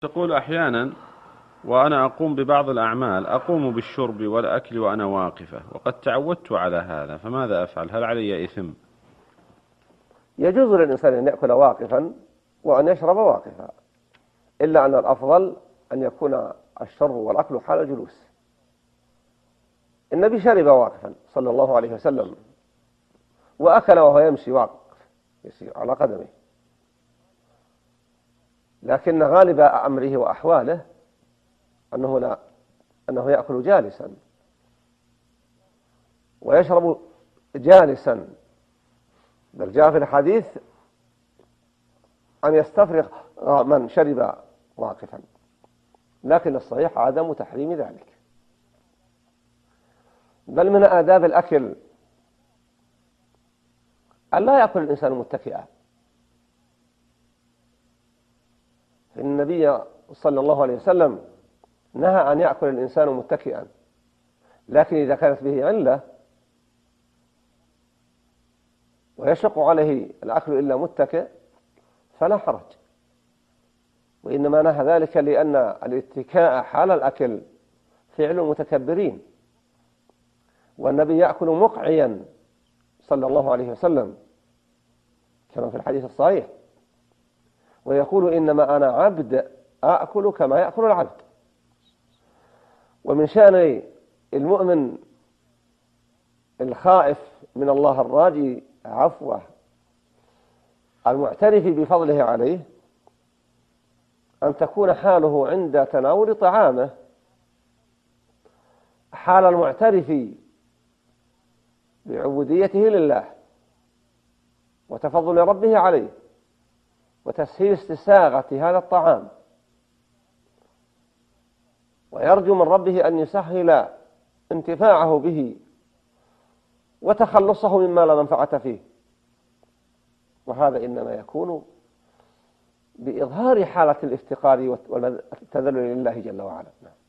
تقول أحيانا وأنا أقوم ببعض الأعمال أقوم بالشرب والأكل وأنا واقفة وقد تعودت على هذا، فماذا أفعل؟ هل علي إثم؟ يجوز للإنسان أن يأكل واقفا وأن يشرب واقفا، إلا أن الأفضل أن يكون الشرب والأكل حال الجلوس. النبي شرب واقفا صلى الله عليه وسلم، وأكل وهو يمشي واقف يسير على قدمه، لكن غالب أمره وأحواله أنه يأكل جالسا ويشرب جالسا، بل جاء في الحديث أن يستفرغ من شرب واقفا، لكن الصحيح عدم تحريم ذلك. بل من آداب الأكل أن لا يأكل الإنسان متكئا، فإن النبي صلى الله عليه وسلم نهى أن يأكل الإنسان متكئا، لكن إذا كانت به علة ويشق عليه الأكل إلا متكئ فلا حرج، وإنما نهى ذلك لأن الاتكاء حال الأكل فعل المتكبرين، والنبي يأكل مقعيا صلى الله عليه وسلم كما في الحديث الصحيح، ويقول إنما أنا عبد أأكل كما يأكل العبد. ومن شأن المؤمن الخائف من الله الراجي عفوه المعترف بفضله عليه أن تكون حاله عند تناول طعامه حال المعترف بعبوديته لله وتفضل ربه عليه وتسهيل استساغة هذا الطعام، ويرجو من ربه أن يسهل انتفاعه به وتخلصه مما لا منفعة فيه، وهذا إنما يكون بإظهار حالة الافتقار والتذلل لله جل وعلا.